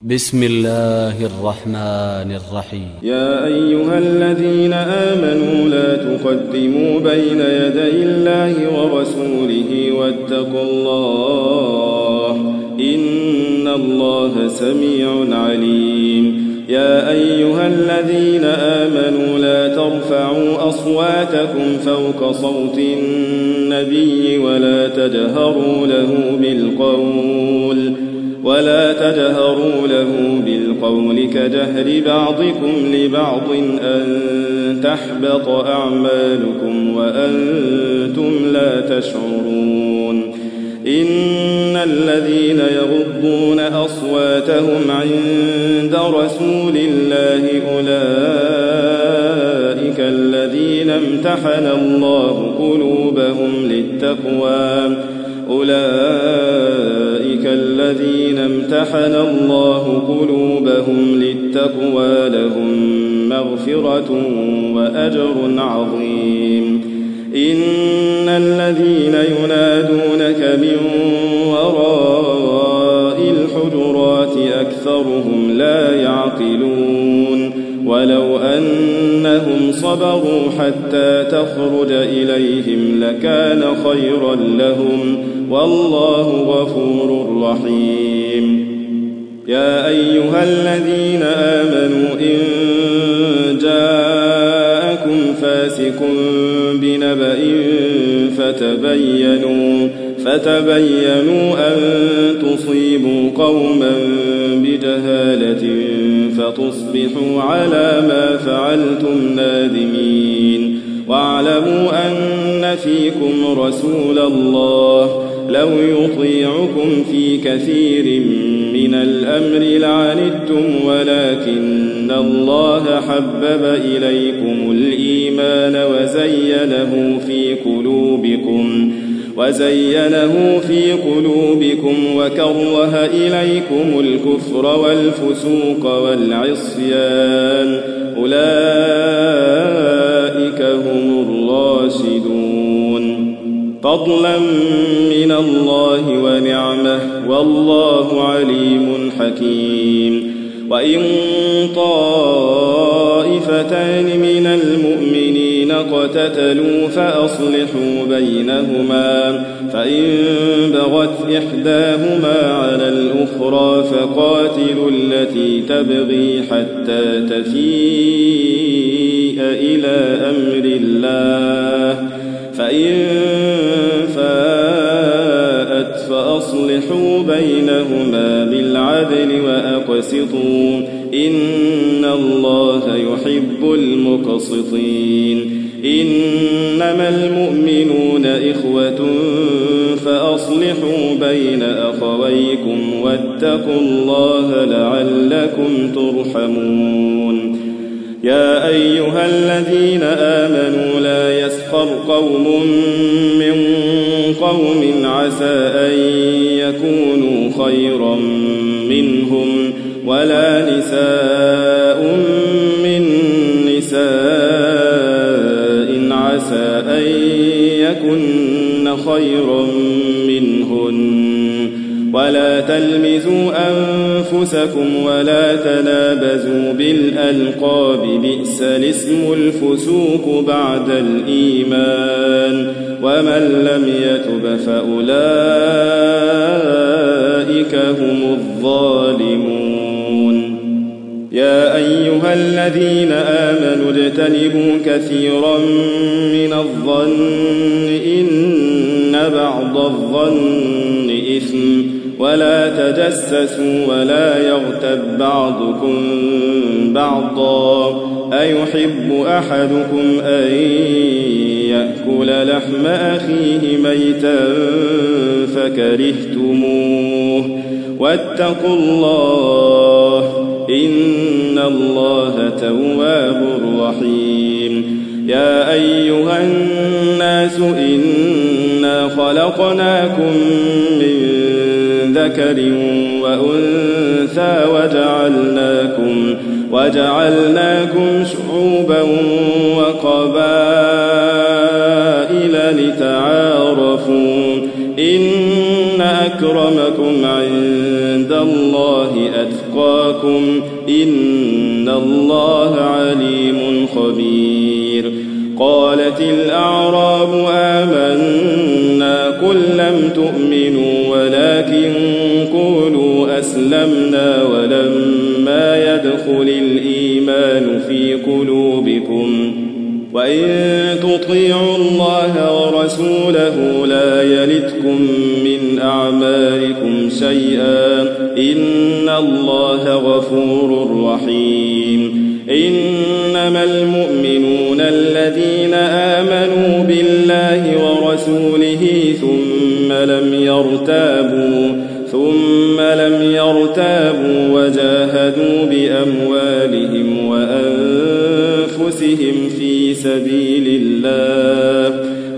بسم الله الرحمن الرحيم. يا أيها الذين آمنوا لا تقدموا بين يدي الله ورسوله واتقوا الله إن الله سميع عليم. يا أيها الذين آمنوا لا ترفعوا أصواتكم فوق صوت النبي ولا تجهروا له بالقول كجهر بعضكم لبعض أن تحبط أعمالكم وأنتم لا تشعرون. إن الذين يغضون أصواتهم عند رسول الله أولئك الذين امتحن الله قلوبهم للتقوى لهم مغفرة وأجر عظيم. إن الذين ينادونك من وراء الحجرات أكثرهم لا يعقلون. ولو أنهم صبروا حتى تخرج إليهم لكان خيرا لهم والله غفور رحيم. يا أيها الذين آمنوا إن جاءكم فاسق بنبأ فتبينوا أن تصيبوا قوما بجهالة فتصبحوا على ما فعلتم نادمين. واعلموا أن فيكم رسول الله لو يطيعكم في كثير من الأمر لعنتم ولكن الله حبب إليكم الإيمان وزينه في قلوبكم وكره إليكم الكفر والفسوق والعصيان أولئك هم الراشدون فضلا من الله ونعمه والله عليم حكيم. وإن طائفتان من المؤمنين اقتتلوا فأصلحوا بينهما فإن بغت إحداهما على الأخرى فقاتلوا التي تبغي حتى تفيء إلى أمر الله فإن فاءت فأصلحوا بينهما بالعدل وأقسطوا إن الله يحب المقسطين. إنما المؤمنون إخوة فأصلحوا بين أخويكم واتقوا الله لعلكم ترحمون. يا أيها الذين آمنوا لا يسخر قوم من قوم عسى أن يكونوا خيرا منهم ولا نساء من نساء عسى أن يكن خيرا منهن ولا تلمزوا أنفسكم ولا تنابزوا بالألقاب بئس الاسم الفسوق بعد الإيمان ومن لم يتب فأولئك هم الظالمون. يا أيها الذين آمنوا اجتنبوا كثيرا من الظن إن بعض الظن إثم ولا تجسسوا ولا يغتب بعضكم بعضا أيحب أحدكم أن يأكل لحم أخيه ميتا فكرهتموه واتقوا الله إن الله تواب رحيم. يا أيها الناس إنا خلقناكم من ذكر وأنثى وجعلناكم شعوبا وقبائل لتعارفوا إن أكرمكم عند الله أتقاكم إن الله عليم خبير قالت الأعراب آمنا قل لم تؤمنوا ولكن قولوا أسلمنا ولما يدخل الإيمان في قلوبكم وإن تطيعوا الله ورسوله لا يلتكم من أعمالكم شيئا إن الله غفور رحيم إنما المؤمنون الذين آمنوا بالله ورسوله ثم لم يرتابوا وجاهدوا بأموالهم وأنفسهم في سبيل الله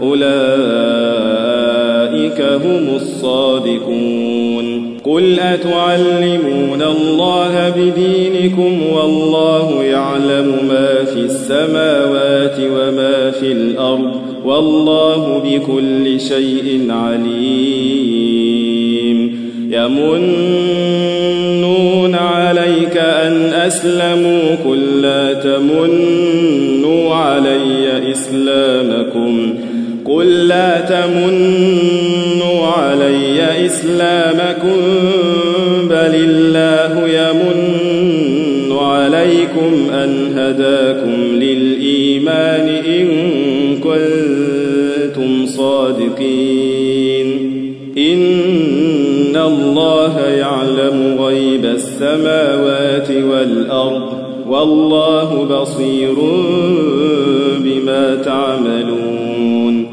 أولئك هم الصادقون قل أتعلمون الله بدينكم والله يعلم ما في السماوات وما في الأرض والله بكل شيء عليم يمنون عليك أن أسلموا قل لا تمنوا علي إسلامكم بل الله يمن عليكم أن هداكم للإيمان إن كنتم صادقين إن الله يعلم غيب السماوات والأرض والله بصير بما تعملون